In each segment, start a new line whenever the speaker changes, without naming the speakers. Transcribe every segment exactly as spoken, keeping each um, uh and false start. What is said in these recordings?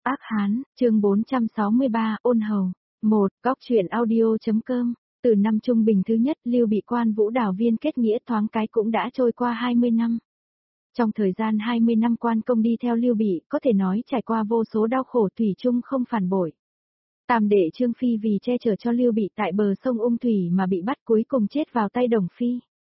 Ác Hán, chương bốn trăm sáu mươi ba, ôn hầu. một. Góc truyện audio.com. Từ năm trung bình thứ nhất, Lưu Bị Quan Vũ đảo viên kết nghĩa thoáng cái cũng đã trôi qua hai mươi năm. Trong thời gian hai mươi năm Quan Công đi theo Lưu Bị, có thể nói trải qua vô số đau khổ thủy chung không phản bội. Tam đệ Trương Phi vì che chở cho Lưu Bị tại bờ sông Ung Thủy mà bị bắt cuối cùng chết vào tay Đồng Phi.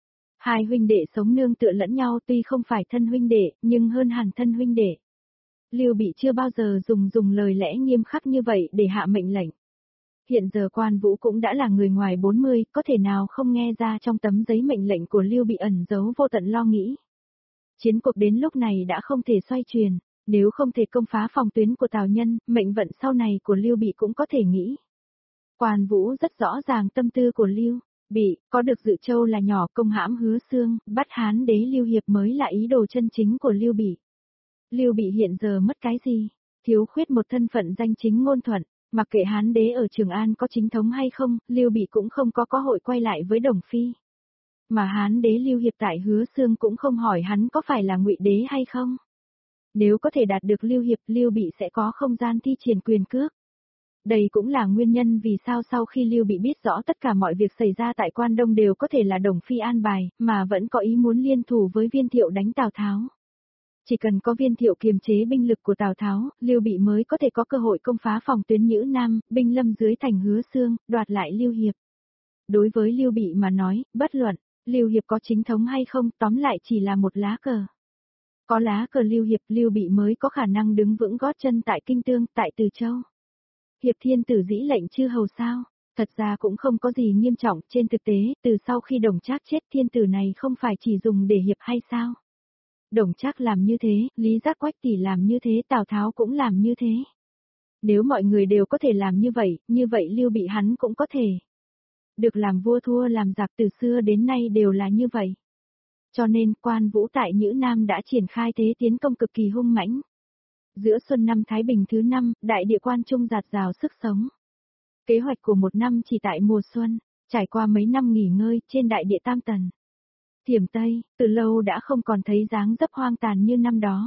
Hai huynh đệ sống nương tựa lẫn nhau tuy không phải thân huynh đệ, nhưng hơn hẳn thân huynh đệ. Lưu Bị chưa bao giờ dùng dùng lời lẽ nghiêm khắc như vậy để hạ mệnh lệnh. Hiện giờ Quan Vũ cũng đã là người ngoài bốn mươi, có thể nào không nghe ra trong tấm giấy mệnh lệnh của Lưu Bị ẩn giấu vô tận lo nghĩ. Chiến cuộc đến lúc này đã không thể xoay chuyển, nếu không thể công phá phòng tuyến của Tào Nhân, mệnh vận sau này của Lưu Bị cũng có thể nghĩ. Quan Vũ rất rõ ràng tâm tư của Lưu Bị, có được Dự Châu là nhỏ, công hãm Hứa Xương, bắt Hán đế Lưu Hiệp mới là ý đồ chân chính của Lưu Bị. Lưu Bị hiện giờ mất cái gì? Thiếu khuyết một thân phận danh chính ngôn thuận, mặc kệ Hán đế ở Trường An có chính thống hay không, Lưu Bị cũng không có cơ hội quay lại với Đồng Phi. Mà Hán đế Lưu Hiệp tại Hứa Xương cũng không hỏi hắn có phải là Ngụy đế hay không. Nếu có thể đạt được Lưu Hiệp, Lưu Bị sẽ có không gian thi triển quyền cước. Đây cũng là nguyên nhân vì sao sau khi Lưu Bị biết rõ tất cả mọi việc xảy ra tại Quan Đông đều có thể là Đồng Phi an bài, mà vẫn có ý muốn liên thủ với Viên Thiệu đánh Tào Tháo. Chỉ cần có Viên Thiệu kiềm chế binh lực của Tào Tháo, Lưu Bị mới có thể có cơ hội công phá phòng tuyến Nhữ Nam, binh lâm dưới thành Hứa Xương, đoạt lại Lưu Hiệp. Đối với Lưu Bị mà nói, bất luận, Lưu Hiệp có chính thống hay không, tóm lại chỉ là một lá cờ. Có lá cờ Lưu Hiệp, Lưu Bị mới có khả năng đứng vững gót chân tại Kinh Tương, tại Từ Châu. Hiệp thiên tử dĩ lệnh chư hầu sao? Thật ra cũng không có gì nghiêm trọng, trên thực tế, từ sau khi Đồng Trác chết thiên tử này không phải chỉ dùng để hiệp hay sao? Đồng Trác làm như thế, Lý Giác Quách tỷ làm như thế, Tào Tháo cũng làm như thế. Nếu mọi người đều có thể làm như vậy, như vậy Lưu Bị hắn cũng có thể. Được làm vua thua làm giặc từ xưa đến nay đều là như vậy. Cho nên Quan Vũ tại Nhữ Nam đã triển khai thế tiến công cực kỳ hung mãnh. Giữa xuân năm Thái Bình thứ năm, đại địa Quan Trung dạt dào sức sống. Kế hoạch của một năm chỉ tại mùa xuân, trải qua mấy năm nghỉ ngơi trên đại địa Tam Tần. Thiểm Tây, từ lâu đã không còn thấy dáng dấp hoang tàn như năm đó.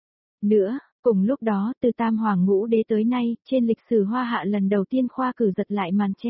Nữa, cùng lúc đó từ Tam Hoàng Ngũ Đế tới nay, trên lịch sử Hoa Hạ lần đầu tiên khoa cử giật lại màn che.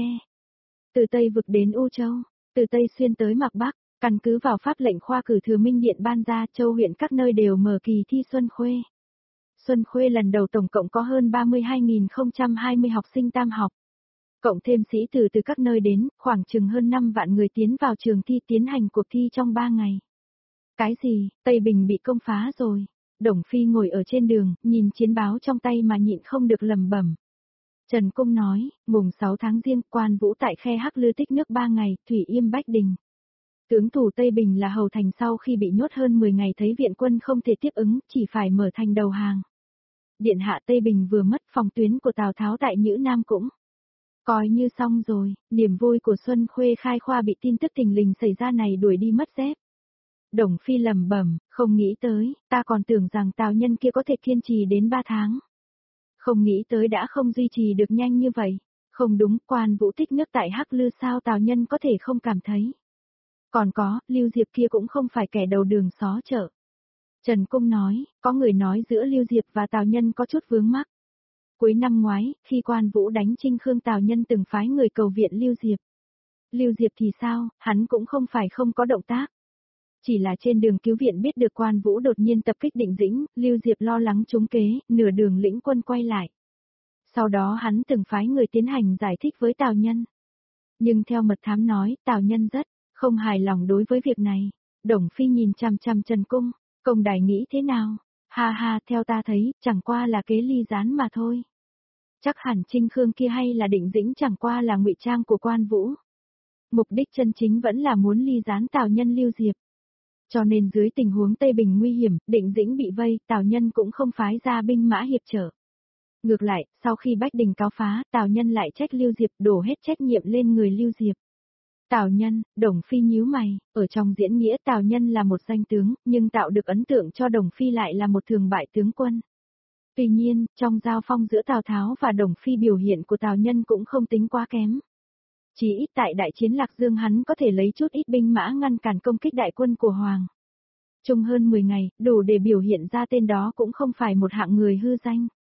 Từ Tây vực đến U Châu, từ Tây xuyên tới Mạc Bắc, căn cứ vào pháp lệnh khoa cử Thừa Minh Điện ban ra, châu huyện các nơi đều mở kỳ thi Xuân Khuê. Xuân Khuê lần đầu tổng cộng có hơn ba mươi hai nghìn không trăm hai mươi học sinh tam học. Cộng thêm sĩ tử từ các nơi đến, khoảng chừng hơn năm vạn người tiến vào trường thi tiến hành cuộc thi trong ba ngày. Cái gì, Tây Bình bị công phá rồi. Đồng Phi ngồi ở trên đường, nhìn chiến báo trong tay mà nhịn không được lẩm bẩm. Trần Cung nói, mùng sáu tháng Giêng, Quan Vũ tại khe Hắc Lư tích nước ba ngày, thủy yêm Bách Đình. Tướng thủ Tây Bình là Hầu Thành sau khi bị nhốt hơn mười ngày thấy viện quân không thể tiếp ứng, chỉ phải mở thành đầu hàng. Điện hạ Tây Bình vừa mất, phòng tuyến của Tào Tháo tại Nhữ Nam cũng coi như xong rồi. Niềm vui của Xuân Khuê khai khoa bị tin tức thình lình xảy ra này đuổi đi mất dép. Đồng Phi lẩm bẩm, không nghĩ tới, ta còn tưởng rằng Tào Nhân kia có thể kiên trì đến ba tháng. Không nghĩ tới đã không duy trì được nhanh như vậy. Không đúng, Quan Vũ tích nước tại Hắc Lư sao Tào Nhân có thể không cảm thấy. Còn có, Lưu Diệp kia cũng không phải kẻ đầu đường xó chợ. Trần Cung nói, có người nói giữa Lưu Diệp và Tào Nhân có chút vướng mắc. Cuối năm ngoái, khi Quan Vũ đánh Trinh Khương, Tào Nhân từng phái người cầu viện Lưu Diệp. Lưu Diệp thì sao, hắn cũng không phải không có động tác. Chỉ là trên đường cứu viện biết được Quan Vũ đột nhiên tập kích Định Dĩnh, Lưu Diệp lo lắng trúng kế, nửa đường lĩnh quân quay lại. Sau đó hắn từng phái người tiến hành giải thích với Tào Nhân. Nhưng theo mật thám nói, Tào Nhân rất không hài lòng đối với việc này. Đồng Phi nhìn chằm chằm Trần Cung, công đài nghĩ thế nào? Ha ha, theo ta thấy, chẳng qua là kế ly gián mà thôi. Chắc hẳn Trinh Khương kia hay là Định Dĩnh chẳng qua là ngụy trang của Quan Vũ. Mục đích chân chính vẫn là muốn ly gián Tào Nhân Lưu Diệp. Cho nên dưới tình huống Tây Bình nguy hiểm, Định Dĩnh bị vây, Tào Nhân cũng không phái ra binh mã hiệp trợ. Ngược lại, sau khi Bách Đình cáo phá, Tào Nhân lại trách Lưu Diệp, đổ hết trách nhiệm lên người Lưu Diệp. Tào Nhân, Đồng Phi nhíu mày, ở trong diễn nghĩa Tào Nhân là một danh tướng, nhưng tạo được ấn tượng cho Đồng Phi lại là một thường bại tướng quân. Tuy nhiên, trong giao phong giữa Tào Tháo và Đồng Phi biểu hiện của Tào Nhân cũng không tính quá kém. Chỉ ít tại đại chiến Lạc Dương hắn có thể lấy chút ít binh mã ngăn cản công kích đại quân của Hoàng Trung hơn mười ngày, đủ để biểu hiện ra tên đó cũng không phải một hạng người hư danh.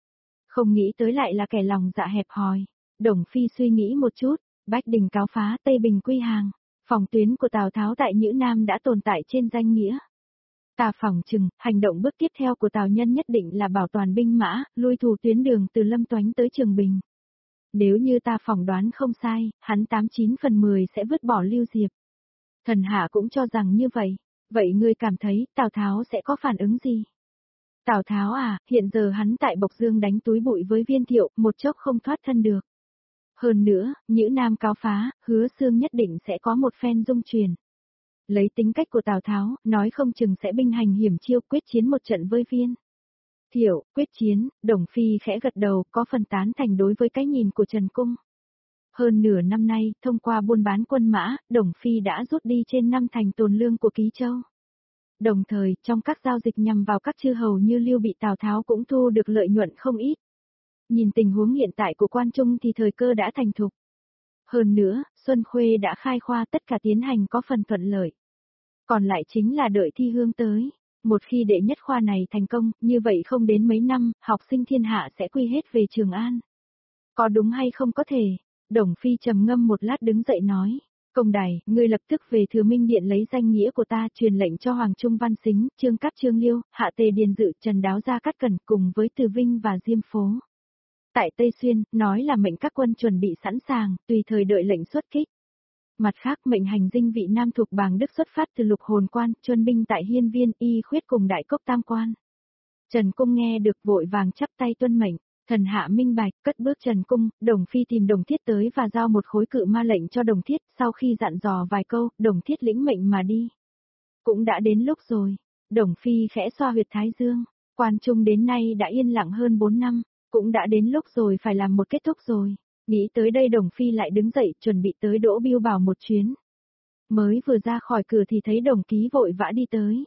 Không nghĩ tới lại là kẻ lòng dạ hẹp hòi. Đồng Phi suy nghĩ một chút, Bách Đình cáo phá Tây Bình quy hàng. Phòng tuyến của Tào Tháo tại Nhữ Nam đã tồn tại trên danh nghĩa. Ta phỏng chừng, hành động bước tiếp theo của Tào Nhân nhất định là bảo toàn binh mã, lui thủ tuyến đường từ Lâm Toánh tới Trường Bình. Nếu như ta phỏng đoán không sai, hắn tám chín phần mười sẽ vứt bỏ Lưu Diệp. Thần Hạ cũng cho rằng như vậy. Vậy ngươi cảm thấy Tào Tháo sẽ có phản ứng gì? Tào Tháo à, hiện giờ hắn tại Bộc Dương đánh túi bụi với Viên Thiệu, một chốc không thoát thân được. Hơn nữa, Nhữ Nam cáo phá, Hứa Xương nhất định sẽ có một phen dung truyền. Lấy tính cách của Tào Tháo, nói không chừng sẽ binh hành hiểm chiêu quyết chiến một trận với Viên Thiệu, quyết chiến. Đồng Phi khẽ gật đầu, có phần tán thành đối với cái nhìn của Trần Cung. Hơn nửa năm nay, thông qua buôn bán quân mã, Đồng Phi đã rút đi trên năm thành tồn lương của Ký Châu. Đồng thời, trong các giao dịch nhằm vào các chư hầu như Lưu Bị, Tào Tháo cũng thu được lợi nhuận không ít. Nhìn tình huống hiện tại của Quan Trung thì thời cơ đã thành thục. Hơn nữa, Xuân Khuê đã khai khoa tất cả tiến hành có phần thuận lợi. Còn lại chính là đợi thi hương tới. Một khi đệ nhất khoa này thành công, như vậy không đến mấy năm, học sinh thiên hạ sẽ quy hết về Trường An. Có đúng hay không có thể? Đồng Phi trầm ngâm một lát đứng dậy nói. Công đài, ngươi lập tức về Thừa Minh Điện lấy danh nghĩa của ta truyền lệnh cho Hoàng Trung Văn Xính, Trương Cáp Trương Liêu, Hạ Tề Điền Dự, Trần Đáo Gia Cát Cẩn cùng với Từ Vinh và Diêm Phố. Tại Tây Xuyên, nói là mệnh các quân chuẩn bị sẵn sàng, tùy thời đợi lệnh xuất kích. Mặt khác mệnh hành dinh vị Nam thuộc Bàng Đức xuất phát từ Lục Hồn Quan, chuân binh tại Hiên Viên, Y Khuyết cùng Đại Cốc Tam Quan. Trần Cung nghe được vội vàng chắp tay tuân mệnh. Thần hạ minh bạch, cất bước Trần Cung, Đồng Phi tìm Đồng Thiết tới và giao một khối cự ma lệnh cho Đồng Thiết, sau khi dặn dò vài câu, Đồng Thiết lĩnh mệnh mà đi. Cũng đã đến lúc rồi. Đồng Phi khẽ xoa huyệt thái dương. Quan Trung đến nay đã yên lặng hơn bốn năm, cũng đã đến lúc rồi phải làm một kết thúc rồi. Nghĩ tới đây Đồng Phi lại đứng dậy chuẩn bị tới Đỗ Biêu Bảo một chuyến. Mới vừa ra khỏi cửa thì thấy Đồng Ký vội vã đi tới.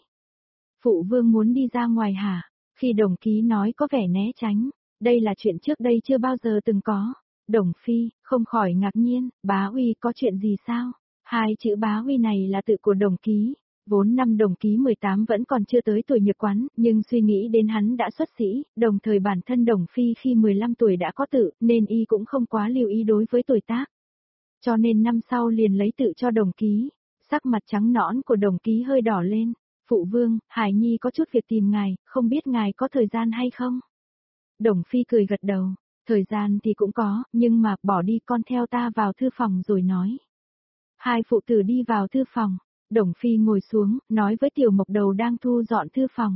Phụ vương muốn đi ra ngoài hả? Khi Đồng Ký nói có vẻ né tránh. Đây là chuyện trước đây chưa bao giờ từng có. Đồng Phi, không khỏi ngạc nhiên, bá uy có chuyện gì sao? Hai chữ bá uy này là tự của Đồng Ký. Vốn năm Đồng Ký mười tám vẫn còn chưa tới tuổi nhược quán, nhưng suy nghĩ đến hắn đã xuất sĩ, đồng thời bản thân Đồng Phi khi mười lăm tuổi đã có tự, nên y cũng không quá lưu ý đối với tuổi tác. Cho nên năm sau liền lấy tự cho Đồng Ký. Sắc mặt trắng nõn của Đồng Ký hơi đỏ lên. Phụ vương, Hải Nhi có chút việc tìm ngài, không biết ngài có thời gian hay không? Đồng Phi cười gật đầu, thời gian thì cũng có, nhưng mà bỏ đi con theo ta vào thư phòng rồi nói. Hai phụ tử đi vào thư phòng, Đồng Phi ngồi xuống, nói với Tiểu Mộc Đầu đang thu dọn thư phòng.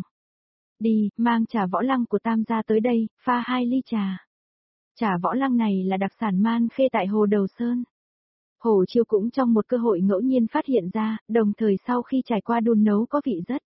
Đi, mang trà võ lăng của Tam gia tới đây, pha hai ly trà. Trà võ lăng này là đặc sản Man Khê tại Hồ Đầu Sơn. Hồ Chiêu cũng trong một cơ hội ngẫu nhiên phát hiện ra, đồng thời sau khi trải qua đun nấu có vị rất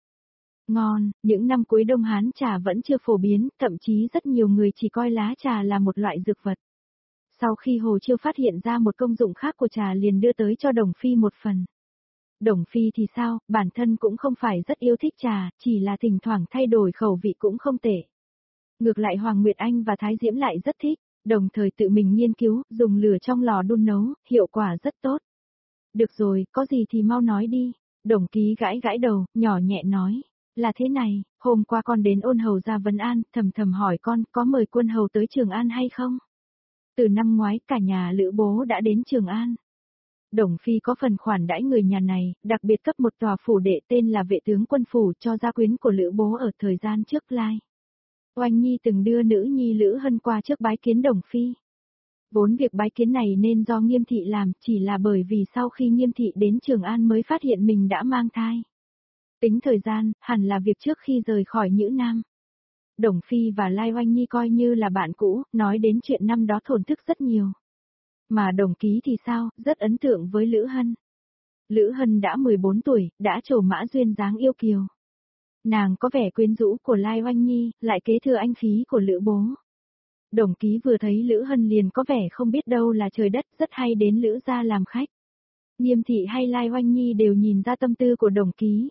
ngon. Những năm cuối Đông Hán trà vẫn chưa phổ biến, thậm chí rất nhiều người chỉ coi lá trà là một loại dược vật. Sau khi Hồ Chiêu phát hiện ra một công dụng khác của trà liền đưa tới cho Đồng Phi một phần. Đồng Phi thì sao, bản thân cũng không phải rất yêu thích trà, chỉ là thỉnh thoảng thay đổi khẩu vị cũng không tệ. Ngược lại Hoàng Nguyệt Anh và Thái Diễm lại rất thích, đồng thời tự mình nghiên cứu, dùng lửa trong lò đun nấu, hiệu quả rất tốt. Được rồi, có gì thì mau nói đi. Đồng Ký gãi gãi đầu, nhỏ nhẹ nói. Là thế này, hôm qua con đến Ôn Hầu ra vấn an, thầm thầm hỏi con có mời Quân Hầu tới Trường An hay không? Từ năm ngoái cả nhà Lữ Bố đã đến Trường An. Đồng Phi có phần khoản đãi người nhà này, đặc biệt cấp một tòa phủ đệ tên là Vệ tướng Quân Phủ cho gia quyến của Lữ Bố ở thời gian trước lai. Oanh Nhi từng đưa nữ nhi Lữ Hân qua trước bái kiến Đồng Phi. Vốn việc bái kiến này nên do Nghiêm Thị làm, chỉ là bởi vì sau khi Nghiêm Thị đến Trường An mới phát hiện mình đã mang thai. Tính thời gian, hẳn là việc trước khi rời khỏi Nhữ Nam. Đồng Phi và Lai Oanh Nhi coi như là bạn cũ, nói đến chuyện năm đó thổn thức rất nhiều. Mà Đồng Ký thì sao, rất ấn tượng với Lữ Hân. Lữ Hân đã mười bốn tuổi, đã trổ mã duyên dáng yêu kiều. Nàng có vẻ quyến rũ của Lai Oanh Nhi, lại kế thừa anh khí của Lữ Bố. Đồng Ký vừa thấy Lữ Hân liền có vẻ không biết đâu là trời đất, rất hay đến Lữ gia làm khách. Nghiêm Thị hay Lai Oanh Nhi đều nhìn ra tâm tư của Đồng Ký.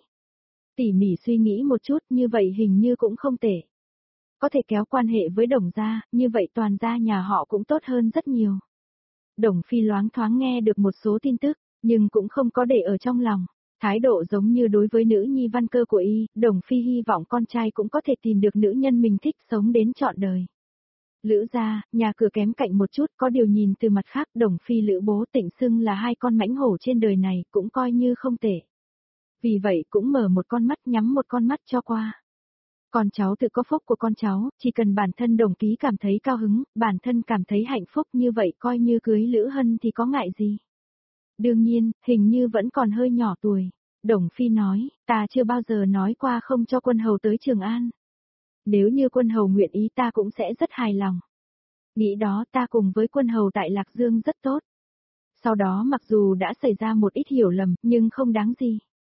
Tỉ mỉ suy nghĩ một chút, như vậy hình như cũng không tệ. Có thể kéo quan hệ với Đồng gia, như vậy toàn gia nhà họ cũng tốt hơn rất nhiều. Đồng Phi loáng thoáng nghe được một số tin tức, nhưng cũng không có để ở trong lòng. Thái độ giống như đối với nữ nhi Văn Cơ của y, Đồng Phi hy vọng con trai cũng có thể tìm được nữ nhân mình thích sống đến trọn đời. Lữ gia, nhà cửa kém cạnh một chút, có điều nhìn từ mặt khác, Đồng Phi Lữ bố Tịnh xưng là hai con mãnh hổ trên đời này, cũng coi như không tệ. Vì vậy cũng mở một con mắt nhắm một con mắt cho qua. Con cháu tự có phúc của con cháu, chỉ cần bản thân Đồng Ký cảm thấy cao hứng, bản thân cảm thấy hạnh phúc như vậy coi như cưới Lữ Hân thì có ngại gì. Đương nhiên, hình như vẫn còn hơi nhỏ tuổi. Đồng Phi nói, ta chưa bao giờ nói qua không cho quân hầu tới Trường An. Nếu như quân hầu nguyện ý ta cũng sẽ rất hài lòng. Nghĩ đó ta cùng với quân hầu tại Lạc Dương rất tốt. Sau đó mặc dù đã xảy ra một ít hiểu lầm, nhưng không đáng gì.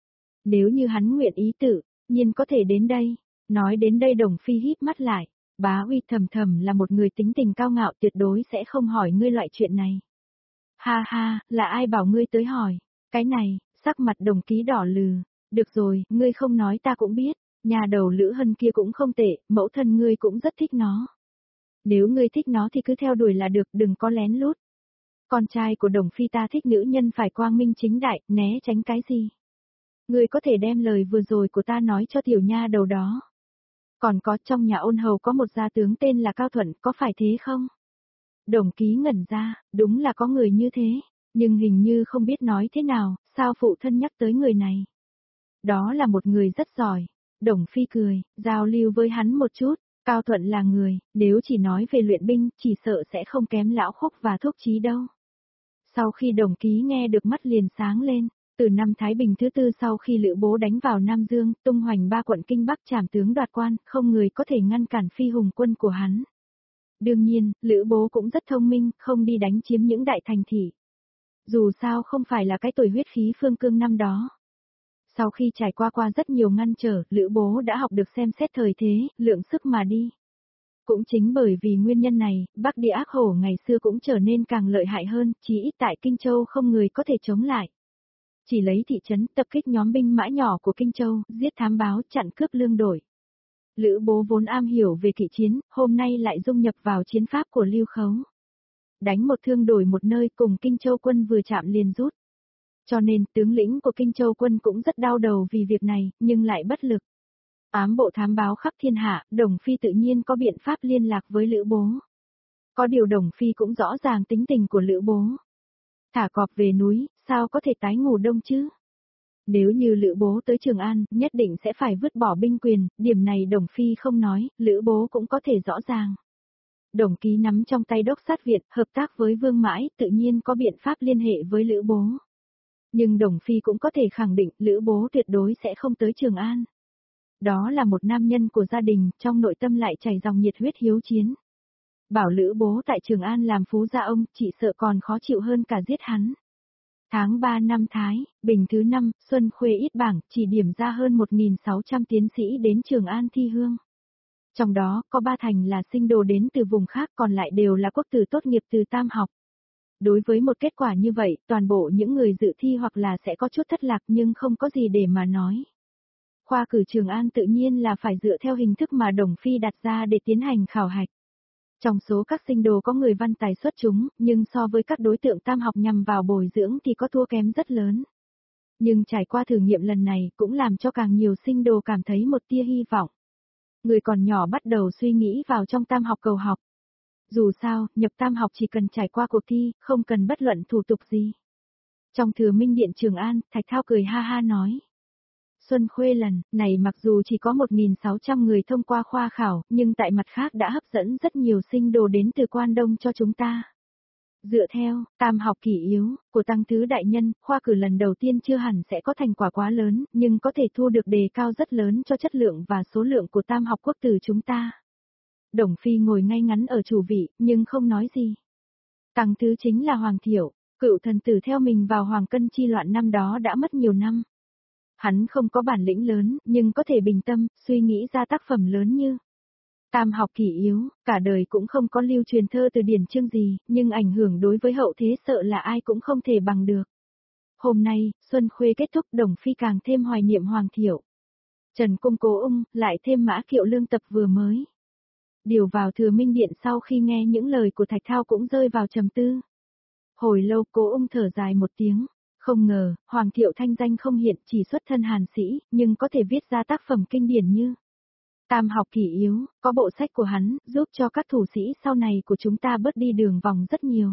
Nếu như hắn nguyện ý tự, nhiên có thể đến đây. Nói đến đây Đồng Phi híp mắt lại. Bá Uy thầm thầm là một người tính tình cao ngạo, tuyệt đối sẽ không hỏi ngươi loại chuyện này. Ha ha, là ai bảo ngươi tới hỏi? Cái này, sắc mặt Đồng Ký đỏ lừ. Được rồi, ngươi không nói ta cũng biết. Nhà đầu Lữ Hân kia cũng không tệ, mẫu thân ngươi cũng rất thích nó. Nếu ngươi thích nó thì cứ theo đuổi là được, đừng có lén lút. Con trai của Đồng Phi ta thích nữ nhân phải quang minh chính đại, né tránh cái gì. Ngươi có thể đem lời vừa rồi của ta nói cho tiểu nha đầu đó. Còn có trong nhà ôn hầu có một gia tướng tên là Cao Thuận, có phải thế không? Đồng Ký ngẩn ra, đúng là có người như thế, nhưng hình như không biết nói thế nào, sao phụ thân nhắc tới người này. Đó là một người rất giỏi. Đồng Phi cười, giao lưu với hắn một chút, Cao Thuận là người, nếu chỉ nói về luyện binh, chỉ sợ sẽ không kém Lão Khúc và Thúc Chí đâu. Sau khi Đồng Ký nghe được mắt liền sáng lên, từ năm Thái Bình thứ tư sau khi Lữ bố đánh vào Nam Dương, tung hoành ba quận Kinh Bắc trảm tướng đoạt quan, không người có thể ngăn cản phi hùng quân của hắn. Đương nhiên, Lữ bố cũng rất thông minh, không đi đánh chiếm những đại thành thị. Dù sao không phải là cái tuổi huyết khí phương cương năm đó. Sau khi trải qua qua rất nhiều ngăn trở, Lữ bố đã học được xem xét thời thế, lượng sức mà đi. Cũng chính bởi vì nguyên nhân này, Bắc Địa Ác Hổ ngày xưa cũng trở nên càng lợi hại hơn, chỉ ít tại Kinh Châu không người có thể chống lại. Chỉ lấy thị trấn tập kích nhóm binh mã nhỏ của Kinh Châu, giết thám báo, chặn cướp lương đổi. Lữ bố vốn am hiểu về kỵ chiến, hôm nay lại dung nhập vào chiến pháp của Lưu Khấu. Đánh một thương đổi một nơi cùng Kinh Châu quân vừa chạm liền rút. Cho nên tướng lĩnh của Kinh Châu quân cũng rất đau đầu vì việc này, nhưng lại bất lực. Ám bộ thám báo khắp thiên hạ, Đồng Phi tự nhiên có biện pháp liên lạc với Lữ bố. Có điều Đồng Phi cũng rõ ràng tính tình của Lữ bố. Thả cọp về núi, sao có thể tái ngủ đông chứ? Nếu như Lữ bố tới Trường An, nhất định sẽ phải vứt bỏ binh quyền, điểm này Đồng Phi không nói, Lữ bố cũng có thể rõ ràng. Đồng Ký nắm trong tay đốc sát Việt, hợp tác với Vương Mãi, tự nhiên có biện pháp liên hệ với Lữ bố. Nhưng Đồng Phi cũng có thể khẳng định Lữ bố tuyệt đối sẽ không tới Trường An. Đó là một nam nhân của gia đình, trong nội tâm lại chảy dòng nhiệt huyết hiếu chiến. Bảo Lữ bố tại Trường An làm phú gia ông, chỉ sợ còn khó chịu hơn cả giết hắn. Tháng ba năm Thái, Bình thứ năm, Xuân Khuê ít bảng, chỉ điểm ra hơn một nghìn sáu trăm tiến sĩ đến Trường An thi hương. Trong đó, có ba thành là sinh đồ đến từ vùng khác, còn lại đều là quốc tử tốt nghiệp từ tam học. Đối với một kết quả như vậy, toàn bộ những người dự thi hoặc là sẽ có chút thất lạc nhưng không có gì để mà nói. Khoa cử Trường An tự nhiên là phải dựa theo hình thức mà Đồng Phi đặt ra để tiến hành khảo hạch. Trong số các sinh đồ có người văn tài xuất chúng, nhưng so với các đối tượng tam học nhằm vào bồi dưỡng thì có thua kém rất lớn. Nhưng trải qua thử nghiệm lần này cũng làm cho càng nhiều sinh đồ cảm thấy một tia hy vọng. Người còn nhỏ bắt đầu suy nghĩ vào trong tam học cầu học. Dù sao, nhập tam học chỉ cần trải qua cuộc thi, không cần bất luận thủ tục gì. Trong Thừa Minh Điện Trường An, Thạch Thao cười ha ha nói. Xuân Khuê lần này mặc dù chỉ có một nghìn sáu trăm người thông qua khoa khảo, nhưng tại mặt khác đã hấp dẫn rất nhiều sinh đồ đến từ Quan Đông cho chúng ta. Dựa theo, tam học kỷ yếu, của Tăng Tứ Đại Nhân, khoa cử lần đầu tiên chưa hẳn sẽ có thành quả quá lớn, nhưng có thể thu được đề cao rất lớn cho chất lượng và số lượng của tam học quốc tử chúng ta. Đồng Phi ngồi ngay ngắn ở chủ vị, nhưng không nói gì. Tăng Tứ chính là Hoàng Thiệu, cựu thần tử theo mình vào Hoàng Cân chi loạn năm đó đã mất nhiều năm. Hắn không có bản lĩnh lớn, nhưng có thể bình tâm, suy nghĩ ra tác phẩm lớn như Tam học kỷ yếu, cả đời cũng không có lưu truyền thơ từ điển chương gì, nhưng ảnh hưởng đối với hậu thế sợ là ai cũng không thể bằng được. Hôm nay, Xuân Khuê kết thúc, Đồng Phi càng thêm hoài niệm Hoàng Thiệu. Trần Cung Cố Ung, lại thêm Mã Kiệu Lương tập vừa mới. Điều vào Thừa Minh Điện sau khi nghe những lời của Thạch Thao cũng rơi vào trầm tư. Hồi lâu Cố Ung thở dài một tiếng. Không ngờ, Hoàng Thiệu thanh danh không hiện, chỉ xuất thân hàn sĩ, nhưng có thể viết ra tác phẩm kinh điển như Tam học kỷ yếu, có bộ sách của hắn, giúp cho các thủ sĩ sau này của chúng ta bớt đi đường vòng rất nhiều.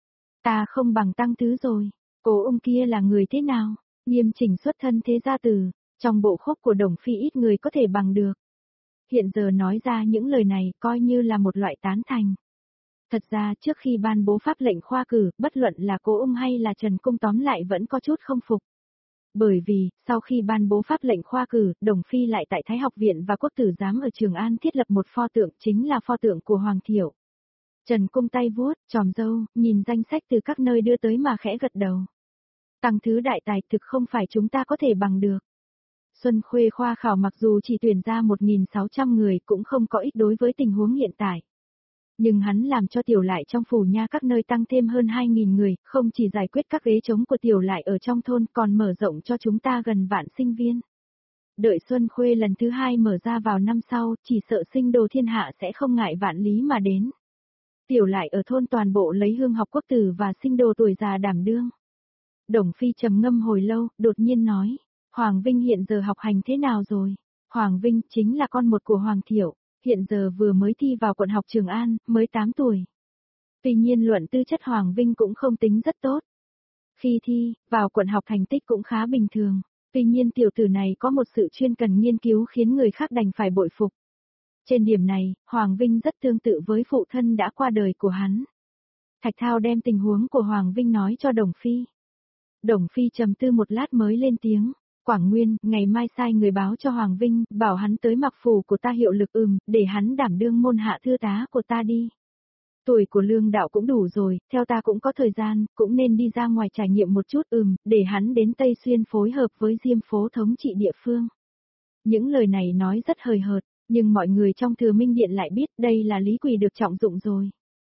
Ta không bằng Tăng Tứ rồi, Cố Ung kia là người thế nào? Nghiêm chỉnh xuất thân thế gia tử, trong bộ khúc của Đồng Phi ít người có thể bằng được. Hiện giờ nói ra những lời này coi như là một loại tán thành. Thật ra trước khi ban bố pháp lệnh khoa cử, bất luận là Cố Ung hay là Trần Cung tóm lại vẫn có chút không phục. Bởi vì, sau khi ban bố pháp lệnh khoa cử, Đồng Phi lại tại Thái học viện và Quốc tử giám ở Trường An thiết lập một pho tượng chính là pho tượng của Hoàng Thiệu. Trần Cung tay vuốt, tròm râu, nhìn danh sách từ các nơi đưa tới mà khẽ gật đầu. Tăng thứ đại tài thực không phải chúng ta có thể bằng được. Xuân Khuê khoa khảo mặc dù chỉ tuyển ra một nghìn sáu trăm người cũng không có ích đối với tình huống hiện tại. Nhưng hắn làm cho tiểu lại trong phủ nha các nơi tăng thêm hơn hai nghìn người, không chỉ giải quyết các ghế trống của tiểu lại ở trong thôn còn mở rộng cho chúng ta gần vạn sinh viên. Đợi Xuân Khuê lần thứ hai mở ra vào năm sau, chỉ sợ sinh đồ thiên hạ sẽ không ngại vạn lý mà đến. Tiểu lại ở thôn toàn bộ lấy hương học quốc tử và sinh đồ tuổi già đảm đương. Đồng Phi trầm ngâm hồi lâu, đột nhiên nói, Hoàng Vinh hiện giờ học hành thế nào rồi? Hoàng Vinh chính là con một của Hoàng Thiệu, hiện giờ vừa mới thi vào quận học Trường An, mới tám tuổi. Tuy nhiên luận tư chất Hoàng Vinh cũng không tính rất tốt. Khi thi, vào quận học thành tích cũng khá bình thường, tuy nhiên tiểu tử này có một sự chuyên cần nghiên cứu khiến người khác đành phải bội phục. Trên điểm này, Hoàng Vinh rất tương tự với phụ thân đã qua đời của hắn. Thạch Thao đem tình huống của Hoàng Vinh nói cho Đồng Phi. Đồng Phi trầm tư một lát mới lên tiếng, Quảng Nguyên, ngày mai sai người báo cho Hoàng Vinh, bảo hắn tới mặc phủ của ta hiệu lực ừm, để hắn đảm đương môn hạ thư tá của ta đi. Tuổi của Lương Đạo cũng đủ rồi, theo ta cũng có thời gian, cũng nên đi ra ngoài trải nghiệm một chút ừm, để hắn đến Tây Xuyên phối hợp với Diêm phố thống trị địa phương. Những lời này nói rất hời hợt, nhưng mọi người trong Thừa Minh Điện lại biết đây là Lý Quỳ được trọng dụng rồi.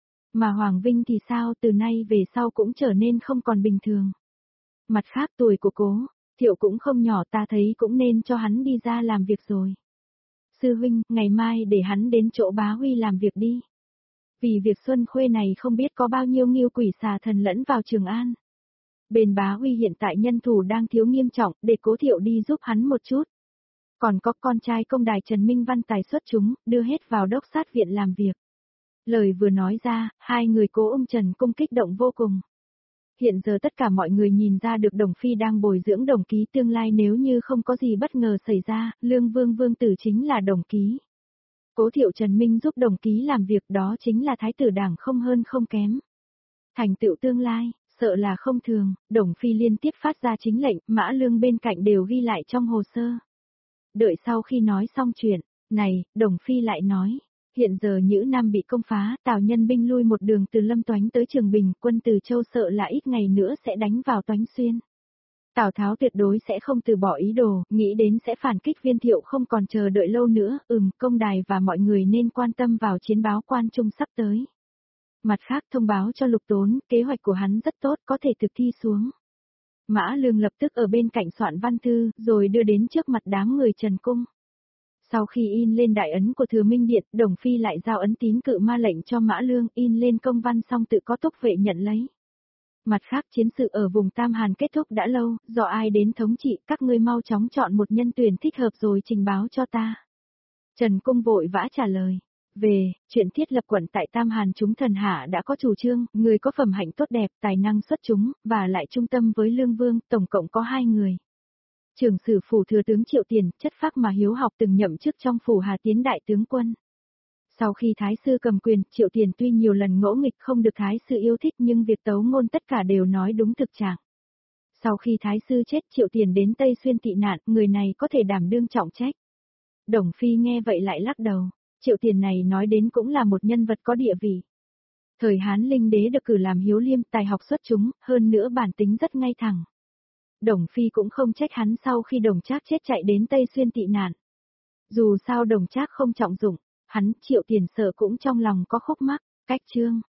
Mà Hoàng Vinh thì sao, từ nay về sau cũng trở nên không còn bình thường. Mặt khác tuổi của Cố Thiệu cũng không nhỏ, ta thấy cũng nên cho hắn đi ra làm việc rồi. Sư huynh, ngày mai để hắn đến chỗ Bá Huy làm việc đi. Vì việc Xuân Khuê này không biết có bao nhiêu nghiêu quỷ xà thần lẫn vào Trường An. Bên Bá Huy hiện tại nhân thủ đang thiếu nghiêm trọng, để Cố Thiệu đi giúp hắn một chút. Còn có con trai công đài Trần Minh Văn tài xuất chúng, đưa hết vào đốc sát viện làm việc. Lời vừa nói ra, hai người Cố Ung Trần Cung kích động vô cùng. Hiện giờ tất cả mọi người nhìn ra được Đồng Phi đang bồi dưỡng Đồng Ký, tương lai nếu như không có gì bất ngờ xảy ra, Lương Vương Vương tử chính là Đồng Ký. Cố Thiệu Trần Minh giúp Đồng Ký làm việc, đó chính là thái tử đảng không hơn không kém. Thành tựu tương lai, sợ là không thường, Đồng Phi liên tiếp phát ra chính lệnh, Mã Lương bên cạnh đều ghi lại trong hồ sơ. Đợi sau khi nói xong chuyện này, Đồng Phi lại nói, hiện giờ Nhữ Nam bị công phá, Tào nhân binh lui một đường từ Lâm Toánh tới Trường Bình, quân từ Châu sợ là ít ngày nữa sẽ đánh vào Toánh Xuyên. Tào Tháo tuyệt đối sẽ không từ bỏ ý đồ, nghĩ đến sẽ phản kích Viên Thiệu, không còn chờ đợi lâu nữa, ừm, công đài và mọi người nên quan tâm vào chiến báo quan trung sắp tới. Mặt khác thông báo cho Lục Tốn, kế hoạch của hắn rất tốt, có thể thực thi xuống. Mã Lương lập tức ở bên cạnh soạn văn thư, rồi đưa đến trước mặt đám người Trần Cung. Sau khi in lên đại ấn của Thừa Minh Điện, Đồng Phi lại giao ấn tín cự ma lệnh cho Mã Lương, in lên công văn xong tự có túc vệ nhận lấy. Mặt khác chiến sự ở vùng Tam Hàn kết thúc đã lâu, do ai đến thống trị, các ngươi mau chóng chọn một nhân tuyển thích hợp rồi trình báo cho ta. Trần Cung vội vã trả lời. Về, chuyện thiết lập quận tại Tam Hàn chúng thần hạ đã có chủ trương, người có phẩm hạnh tốt đẹp, tài năng xuất chúng, và lại trung tâm với Lương Vương, tổng cộng có hai người. Trưởng sử phủ thừa tướng Triệu Tiền, chất phác mà hiếu học từng nhậm chức trong phủ Hà Tiến đại tướng quân. Sau khi Thái sư cầm quyền, Triệu Tiền tuy nhiều lần ngỗ nghịch không được Thái sư yêu thích nhưng việc tấu ngôn tất cả đều nói đúng thực trạng. Sau khi Thái sư chết, Triệu Tiền đến Tây Xuyên tị nạn, người này có thể đảm đương trọng trách. Đồng Phi nghe vậy lại lắc đầu. Triệu Tiền này nói đến cũng là một nhân vật có địa vị. Thời Hán Linh đế được cử làm hiếu liêm, tài học xuất chúng, hơn nữa bản tính rất ngay thẳng. Đồng Phi cũng không trách hắn sau khi Đồng Trác chết chạy đến Tây Xuyên tị nạn. Dù sao Đồng Trác không trọng dụng, hắn Triệu Tiền sợ cũng trong lòng có khúc mắc, cách chương.